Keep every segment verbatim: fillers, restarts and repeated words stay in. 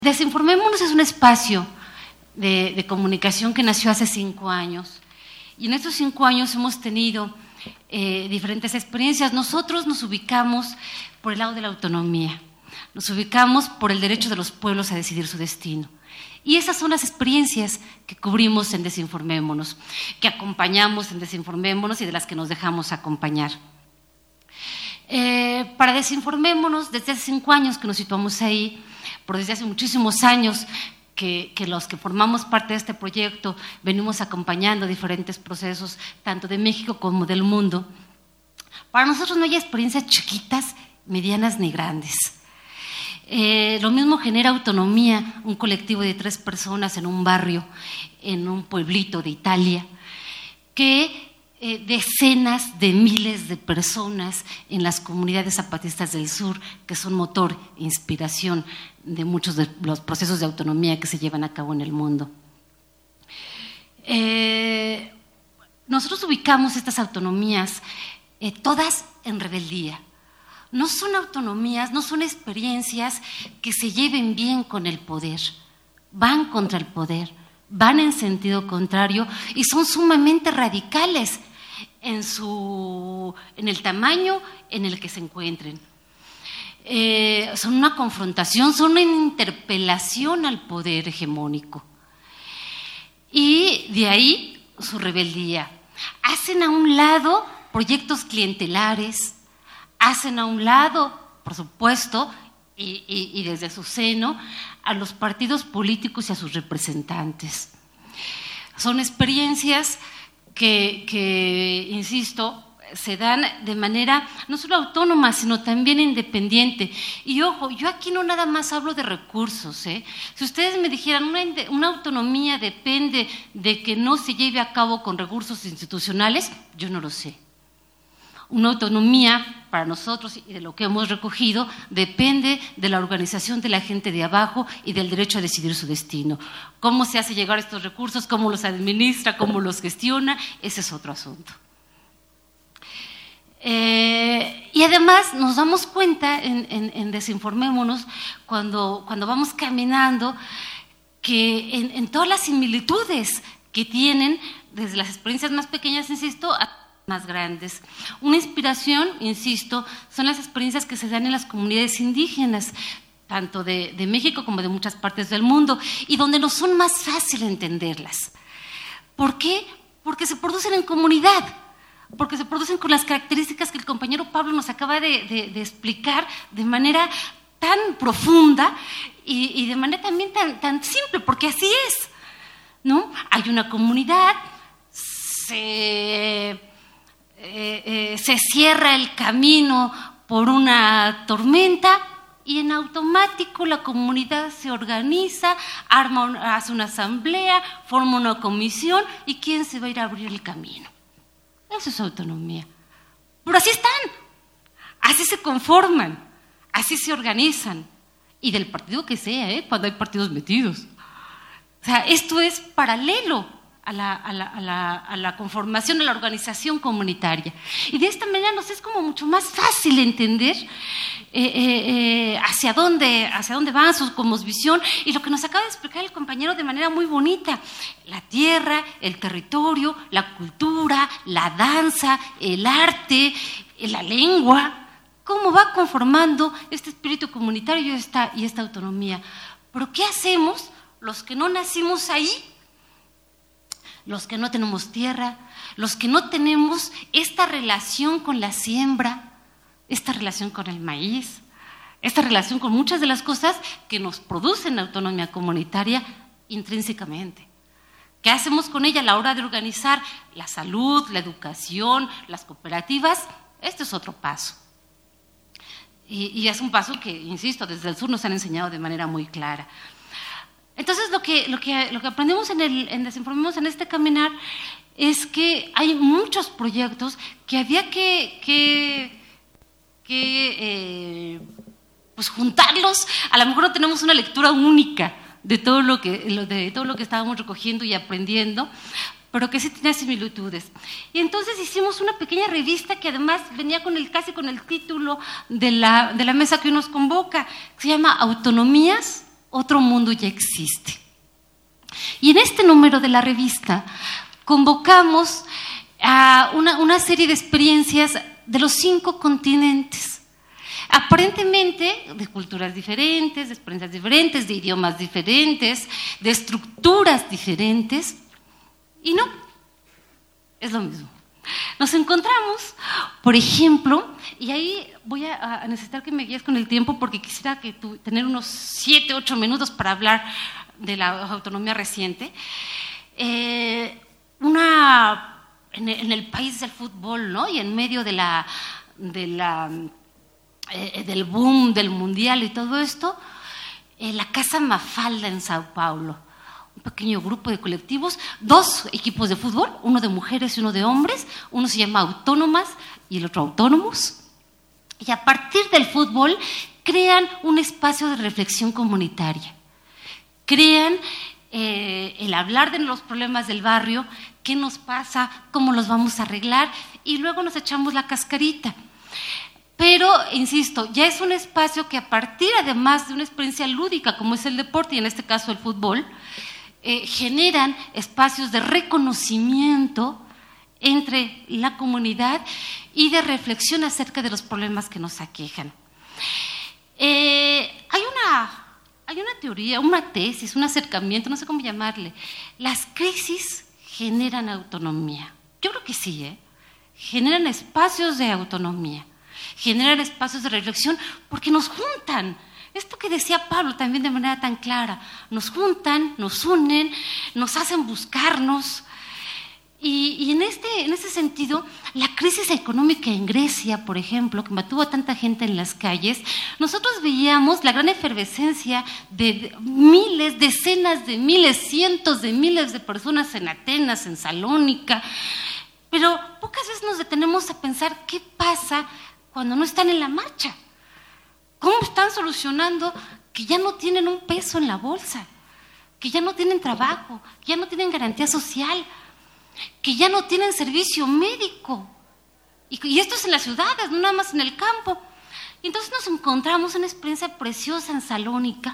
Desinformémonos es un espacio de, de comunicación que nació hace cinco años y en estos cinco años hemos tenido eh, diferentes experiencias. Nosotros nos ubicamos por el lado de la autonomía, nos ubicamos por el derecho de los pueblos a decidir su destino. Y esas son las experiencias que cubrimos en Desinformémonos, que acompañamos en Desinformémonos y de las que nos dejamos acompañar. Eh, para Desinformémonos, desde hace cinco años que nos situamos ahí, por desde hace muchísimos años que, que los que formamos parte de este proyecto venimos acompañando diferentes procesos, tanto de México como del mundo. Para nosotros no hay experiencias chiquitas, medianas ni grandes. Eh, lo mismo genera autonomía un colectivo de tres personas en un barrio, en un pueblito de Italia, que eh, decenas de miles de personas en las comunidades zapatistas del sur, que son motor e inspiración de muchos de los procesos de autonomía que se llevan a cabo en el mundo. Eh, nosotros ubicamos estas autonomías eh, todas en rebeldía. No son autonomías, no son experiencias que se lleven bien con el poder, van contra el poder, van en sentido contrario y son sumamente radicales en, su, en el tamaño en el que se encuentren. Eh, son una confrontación, son una interpelación al poder hegemónico. Y de ahí su rebeldía. Hacen a un lado proyectos clientelares, hacen a un lado, por supuesto, y, y, y desde su seno, a los partidos políticos y a sus representantes. Son experiencias que, que, insisto, se dan de manera no solo autónoma, sino también independiente. Y ojo, yo aquí no nada más hablo de recursos, ¿eh? Si ustedes me dijeran, una, una autonomía depende de que no se lleve a cabo con recursos institucionales, yo no lo sé. Una autonomía para nosotros y de lo que hemos recogido depende de la organización de la gente de abajo y del derecho a decidir su destino. ¿Cómo se hace llegar estos recursos? ¿Cómo los administra? ¿Cómo los gestiona? Ese es otro asunto. Eh, y además nos damos cuenta en, en, en Desinformémonos cuando, cuando vamos caminando que en, en todas las similitudes que tienen desde las experiencias más pequeñas, insisto, a más grandes. Una inspiración, insisto, son las experiencias que se dan en las comunidades indígenas, tanto de, de México como de muchas partes del mundo, y donde nos son más fácil entenderlas. ¿Por qué? Porque se producen en comunidad, porque se producen con las características que el compañero Pablo nos acaba de, de, de explicar de manera tan profunda y, y de manera también tan, tan simple, porque así es, ¿no? Hay una comunidad, se... Eh, eh, se cierra el camino por una tormenta y en automático la comunidad se organiza, arma un, hace una asamblea, forma una comisión y ¿quién se va a ir a abrir el camino? Eso es autonomía. Pero así están, así se conforman, así se organizan y del partido que sea, ¿eh? Cuando hay partidos metidos. O sea, esto es paralelo A la, a, la, a, la, a la conformación de la organización comunitaria. Y de esta manera nos es como mucho más fácil entender eh, eh, eh, hacia dónde, hacia dónde van su cosmovisión y lo que nos acaba de explicar el compañero de manera muy bonita: la tierra, el territorio, la cultura, la danza, el arte, la lengua, cómo va conformando este espíritu comunitario y esta, y esta autonomía. Pero ¿qué hacemos los que no nacimos ahí? Los que no tenemos tierra, los que no tenemos esta relación con la siembra, esta relación con el maíz, esta relación con muchas de las cosas que nos producen autonomía comunitaria intrínsecamente. ¿Qué hacemos con ella a la hora de organizar la salud, la educación, las cooperativas? Este es otro paso. Y, y es un paso que, insisto, desde el sur nos han enseñado de manera muy clara. Entonces, lo que, lo que, lo que aprendimos en, el, en Desinformémonos en este caminar es que hay muchos proyectos que había que, que, que eh, pues juntarlos. A lo mejor no tenemos una lectura única de todo lo que, de todo lo que estábamos recogiendo y aprendiendo, pero que sí tenía similitudes. Y entonces hicimos una pequeña revista que además venía con el, casi con el título de la, de la mesa que hoy nos convoca, que se llama Autonomías otro mundo ya existe. Y en este número de la revista convocamos a una, una serie de experiencias de los cinco continentes, aparentemente de culturas diferentes, de experiencias diferentes, de idiomas diferentes, de estructuras diferentes, y no, es lo mismo. Nos encontramos, por ejemplo, y ahí voy a, a necesitar que me guíes con el tiempo porque quisiera que tu, tener unos siete, ocho minutos para hablar de la autonomía reciente. Eh, una, en el, en el país del fútbol, ¿no? Y en medio de la, de la, eh, del boom del mundial y todo esto, eh, la Casa Mafalda en Sao Paulo. Un pequeño grupo de colectivos, dos equipos de fútbol, uno de mujeres y uno de hombres, uno se llama Autónomas y el otro Autónomos, y a partir del fútbol crean un espacio de reflexión comunitaria, crean eh, el hablar de los problemas del barrio, qué nos pasa, cómo los vamos a arreglar, y luego nos echamos la cascarita. Pero, insisto, ya es un espacio que a partir además de una experiencia lúdica como es el deporte y en este caso el fútbol, Eh, generan espacios de reconocimiento entre la comunidad y de reflexión acerca de los problemas que nos aquejan. Eh, hay, una, hay una teoría, una tesis, un acercamiento, no sé cómo llamarle. Las crisis generan autonomía. Yo creo que sí, ¿eh? Generan espacios de autonomía, generan espacios de reflexión porque nos juntan. Esto que decía Pablo también de manera tan clara, nos juntan, nos unen, nos hacen buscarnos. Y, y en, este, en ese sentido, la crisis económica en Grecia, por ejemplo, que mantuvo a tanta gente en las calles, nosotros veíamos la gran efervescencia de, de miles, decenas de miles, cientos de miles de personas en Atenas, en Salónica, pero pocas veces nos detenemos a pensar qué pasa cuando no están en la marcha. ¿Cómo están solucionando que ya no tienen un peso en la bolsa, que ya no tienen trabajo, que ya no tienen garantía social, que ya no tienen servicio médico? Y, y esto es en las ciudades, no nada más en el campo. Y entonces nos encontramos una experiencia preciosa en Salónica,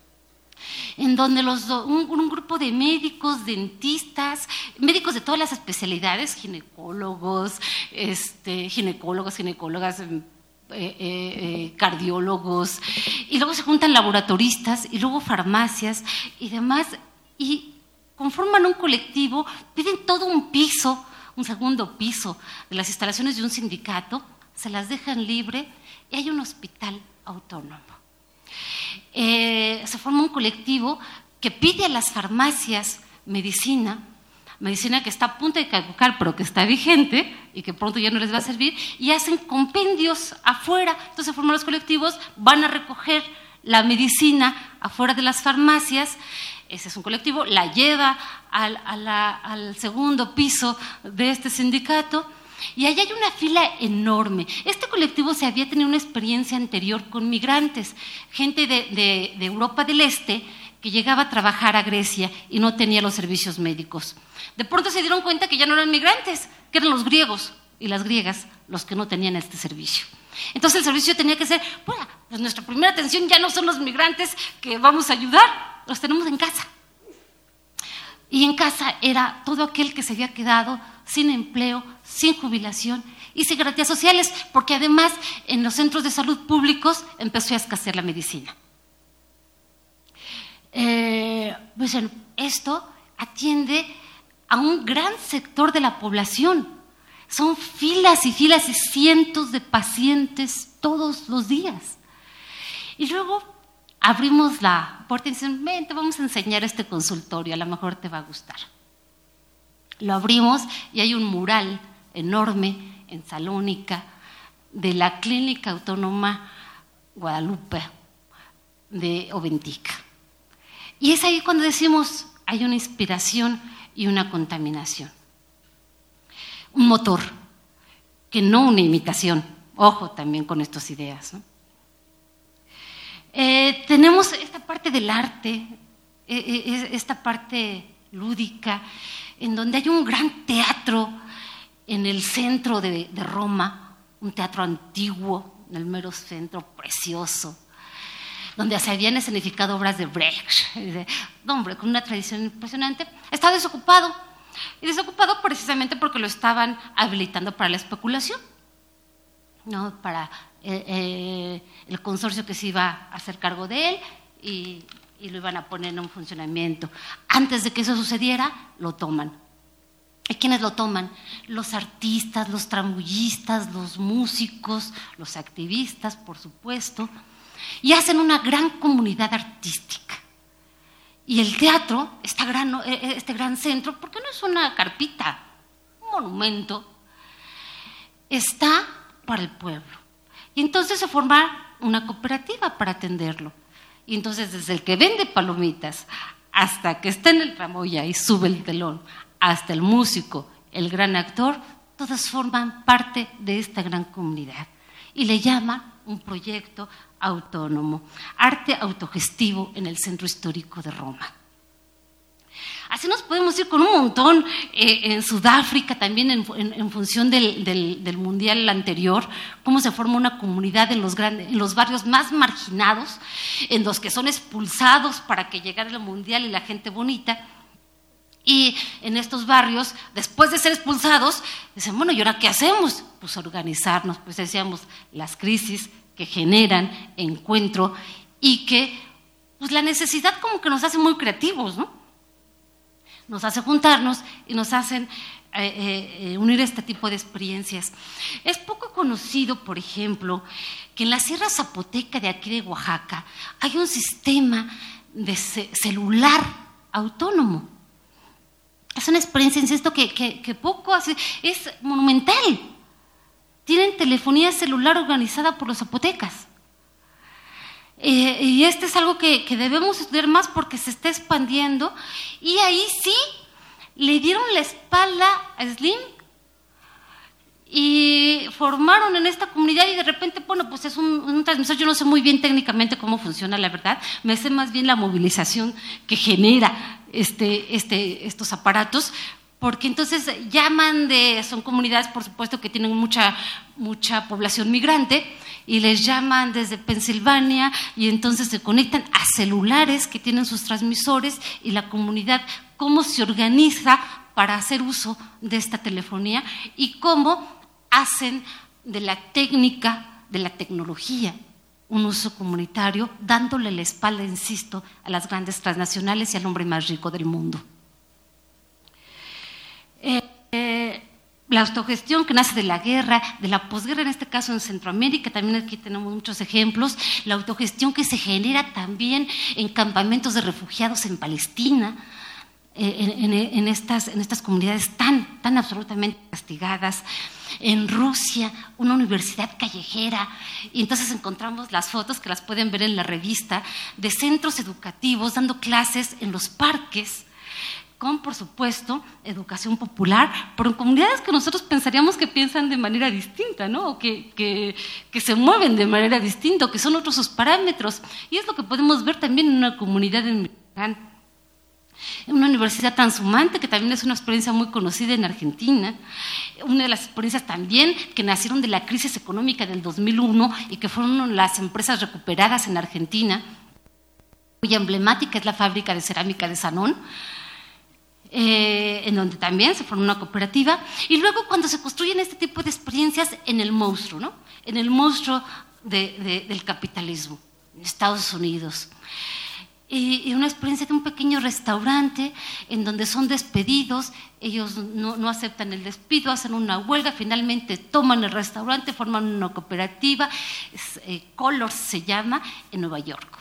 en donde los, un, un grupo de médicos, dentistas, médicos de todas las especialidades, ginecólogos, este, ginecólogos, ginecólogas, Eh, eh, eh, cardiólogos, y luego se juntan laboratoristas, y luego farmacias y demás, y conforman un colectivo, piden todo un piso, un segundo piso de las instalaciones de un sindicato, se las dejan libre y hay un hospital autónomo. Eh, se forma un colectivo que pide a las farmacias medicina, medicina que está a punto de caducar, pero que está vigente y que pronto ya no les va a servir, y hacen compendios afuera. Entonces se forman los colectivos, van a recoger la medicina afuera de las farmacias, ese es un colectivo, la lleva al, a la, al segundo piso de este sindicato, y allá hay una fila enorme. Este colectivo se había tenido una experiencia anterior con migrantes, gente de, de, de Europa del Este, que llegaba a trabajar a Grecia y no tenía los servicios médicos. De pronto se dieron cuenta que ya no eran migrantes, que eran los griegos y las griegas los que no tenían este servicio. Entonces el servicio tenía que ser, bueno, pues nuestra primera atención ya no son los migrantes que vamos a ayudar, los tenemos en casa. Y en casa era todo aquel que se había quedado sin empleo, sin jubilación y sin garantías sociales, porque además en los centros de salud públicos empezó a escasear la medicina. Eh, pues esto atiende a un gran sector de la población. Son filas y filas y cientos de pacientes todos los días. Y luego abrimos la puerta y dicen, ven, te vamos a enseñar este consultorio, a lo mejor te va a gustar. Lo abrimos y hay un mural enorme en Salónica de la Clínica Autónoma Guadalupe de Oventica. Y es ahí cuando decimos, hay una inspiración y una contaminación. Un motor, que no una imitación. Ojo también con estas ideas, ¿no? Eh, tenemos esta parte del arte, eh, esta parte lúdica, en donde hay un gran teatro en el centro de, de Roma, un teatro antiguo, en el mero centro, precioso. donde se habían escenificado obras de Brecht, de, no, hombre, con una tradición impresionante, está desocupado. Y desocupado precisamente porque lo estaban habilitando para la especulación, ¿no? Para eh, eh, el consorcio que se iba a hacer cargo de él y, y lo iban a poner en funcionamiento. Antes de que eso sucediera, lo toman. ¿Y quiénes lo toman? Los artistas, los tramullistas, los músicos, los activistas, por supuesto, y hacen una gran comunidad artística. Y el teatro, esta gran, este gran centro, porque no es una carpita, un monumento, está para el pueblo. Y entonces se forma una cooperativa para atenderlo. Y entonces desde el que vende palomitas hasta que está en el tramoya y sube el telón, hasta el músico, el gran actor, todos forman parte de esta gran comunidad. Y le llaman un proyecto autónomo, arte autogestivo en el centro histórico de Roma. Así nos podemos ir con un montón, eh, en Sudáfrica también en, en, en función del, del, del mundial anterior, cómo se forma una comunidad en los, grandes, en los barrios más marginados, en los que son expulsados para que llegara el mundial y la gente bonita. Y en estos barrios, después de ser expulsados, dicen, bueno, ¿y ahora qué hacemos? Pues organizarnos, pues decíamos, las crisis que generan encuentro y que pues la necesidad como que nos hace muy creativos, ¿no? Nos hace juntarnos y nos hacen eh, eh, unir este tipo de experiencias. Es poco conocido, por ejemplo, que en la Sierra Zapoteca de aquí de Oaxaca hay un sistema de ce- celular autónomo. Es una experiencia, insisto, que, que, que poco hace, es monumental. Tienen telefonía celular organizada por los zapotecas. Eh, y este es algo que, que debemos estudiar más porque se está expandiendo. Y ahí sí le dieron la espalda a Slim y formaron en esta comunidad y de repente, bueno, pues es un, un transmisor. Yo no sé muy bien técnicamente cómo funciona, la verdad. Me sé más bien la movilización que genera este, este, estos aparatos, porque entonces llaman de, son comunidades por supuesto que tienen mucha, mucha población migrante y les llaman desde Pensilvania y entonces se conectan a celulares que tienen sus transmisores y la comunidad cómo se organiza para hacer uso de esta telefonía y cómo hacen de la técnica, de la tecnología, un uso comunitario, dándole la espalda, insisto, a las grandes transnacionales y al hombre más rico del mundo. Eh, eh, la autogestión que nace de la guerra, de la posguerra, en este caso en Centroamérica, también aquí tenemos muchos ejemplos, la autogestión que se genera también en campamentos de refugiados en Palestina, eh, en, en, en, estas, en estas comunidades tan, tan absolutamente castigadas. En Rusia, una universidad callejera, y entonces encontramos las fotos que las pueden ver en la revista, de centros educativos dando clases en los parques, con, por supuesto, educación popular, pero en comunidades que nosotros pensaríamos que piensan de manera distinta, ¿no? O que, que, que se mueven de manera distinta, o que son otros sus parámetros. Y es lo que podemos ver también en una comunidad en Michoacán. En una universidad transhumante, que también es una experiencia muy conocida en Argentina, una de las experiencias también que nacieron de la crisis económica del dos mil uno y que fueron las empresas recuperadas en Argentina, muy emblemática es la fábrica de cerámica de Sanón, eh, en donde también se formó una cooperativa, y luego cuando se construyen este tipo de experiencias en el monstruo, ¿no? En el monstruo de, de, del capitalismo, en Estados Unidos. Y una experiencia de un pequeño restaurante en donde son despedidos, ellos no, no aceptan el despido, hacen una huelga, finalmente toman el restaurante, forman una cooperativa, es, eh, Colors se llama, en Nueva York.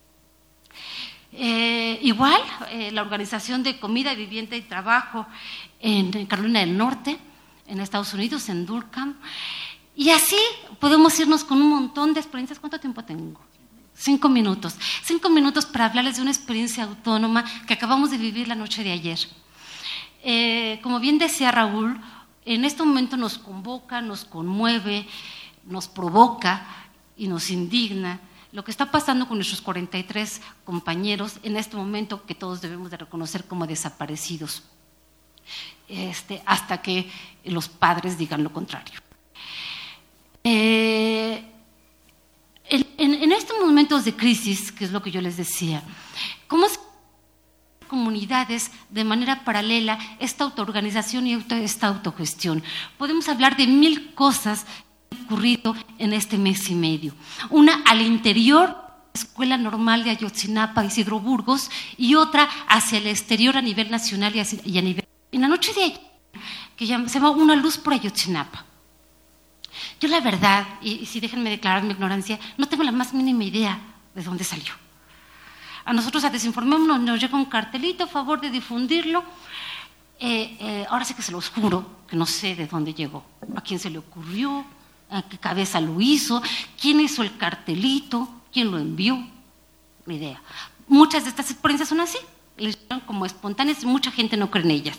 Eh, igual, eh, la Organización de Comida, Vivienda y Trabajo en, en Carolina del Norte, en Estados Unidos, en Durham. Y así podemos irnos con un montón de experiencias. ¿Cuánto tiempo tengo? Cinco minutos. Cinco minutos para hablarles de una experiencia autónoma que acabamos de vivir la noche de ayer. Eh, como bien decía Raúl, en este momento nos convoca, nos conmueve, nos provoca y nos indigna lo que está pasando con nuestros cuarenta y tres compañeros en este momento que todos debemos de reconocer como desaparecidos, este, hasta que los padres digan lo contrario. Eh, En, en, en estos momentos de crisis, que es lo que yo les decía, ¿cómo se comunidades de manera paralela esta autoorganización y auto, esta autogestión? Podemos hablar de mil cosas que han ocurrido en este mes y medio. Una al interior de la Escuela Normal de Ayotzinapa, Isidro Burgos, y otra hacia el exterior a nivel nacional y a, y a nivel... En la noche de ayer, que se llama Una Luz por Ayotzinapa. Yo la verdad, y, y si déjenme declarar mi ignorancia, no tengo la más mínima idea de dónde salió. A nosotros a Desinformémonos nos llega un cartelito a favor de difundirlo. Eh, eh, ahora sí que se los juro, que no sé de dónde llegó, a quién se le ocurrió, a qué cabeza lo hizo, quién hizo el cartelito, quién lo envió, ni idea. Muchas de estas experiencias son así, les llegan como espontáneas y mucha gente no cree en ellas.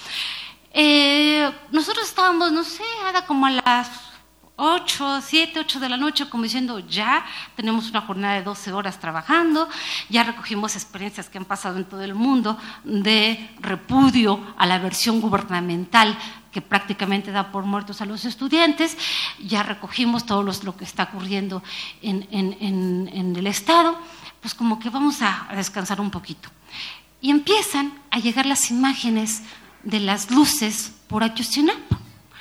Eh, nosotros estábamos, no sé, era como a las ocho, siete, ocho de la noche, como diciendo, ya tenemos una jornada de doce horas trabajando, ya recogimos experiencias que han pasado en todo el mundo de repudio a la versión gubernamental que prácticamente da por muertos a los estudiantes, ya recogimos todo los, lo que está ocurriendo en, en, en, en el Estado, pues como que vamos a, a descansar un poquito. Y empiezan a llegar las imágenes de las luces por Ayotzinapa.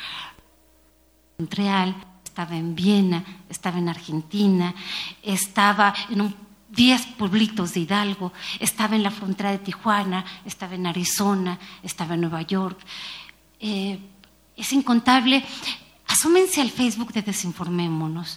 Montreal, estaba en Viena, estaba en Argentina, estaba en un, diez pueblitos de Hidalgo, estaba en la frontera de Tijuana, estaba en Arizona, estaba en Nueva York. Eh, es incontable. Asómense al Facebook de Desinformémonos.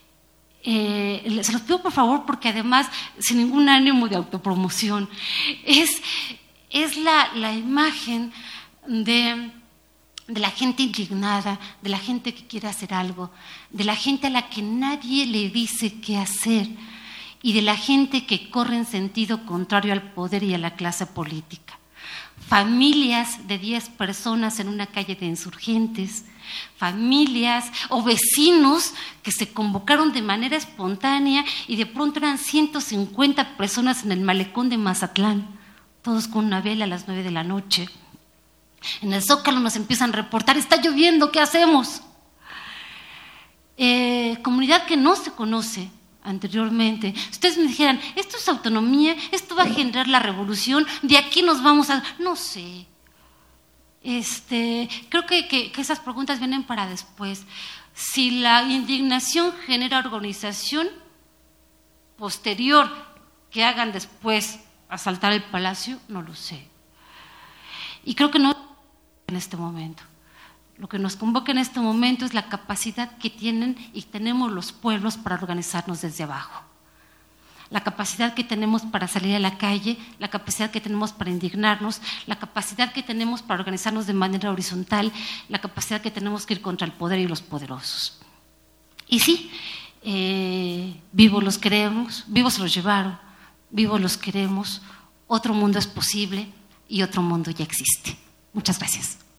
Eh, se los pido por favor porque además, sin ningún ánimo de autopromoción, es, es la, la imagen de... de la gente indignada, de la gente que quiere hacer algo, de la gente a la que nadie le dice qué hacer y de la gente que corre en sentido contrario al poder y a la clase política. Familias de diez personas en una calle de Insurgentes, familias o vecinos que se convocaron de manera espontánea y de pronto eran ciento cincuenta personas en el malecón de Mazatlán, todos con una vela a las nueve de la noche. En el Zócalo nos empiezan a reportar, está lloviendo, ¿qué hacemos? Eh, comunidad que no se conoce anteriormente. Ustedes me dijeran, esto es autonomía, esto va a generar la revolución, de aquí nos vamos a... No sé. Este, creo que, que, que esas preguntas vienen para después. Si la indignación genera organización posterior que hagan después asaltar el palacio, no lo sé. Y creo que no en este momento. Lo que nos convoca en este momento es la capacidad que tienen y tenemos los pueblos para organizarnos desde abajo. La capacidad que tenemos para salir a la calle, la capacidad que tenemos para indignarnos, la capacidad que tenemos para organizarnos de manera horizontal, la capacidad que tenemos que ir contra el poder y los poderosos. Y sí, eh, vivos los queremos, vivos se los llevaron, vivos los queremos, otro mundo es posible y otro mundo ya existe. Muchas gracias.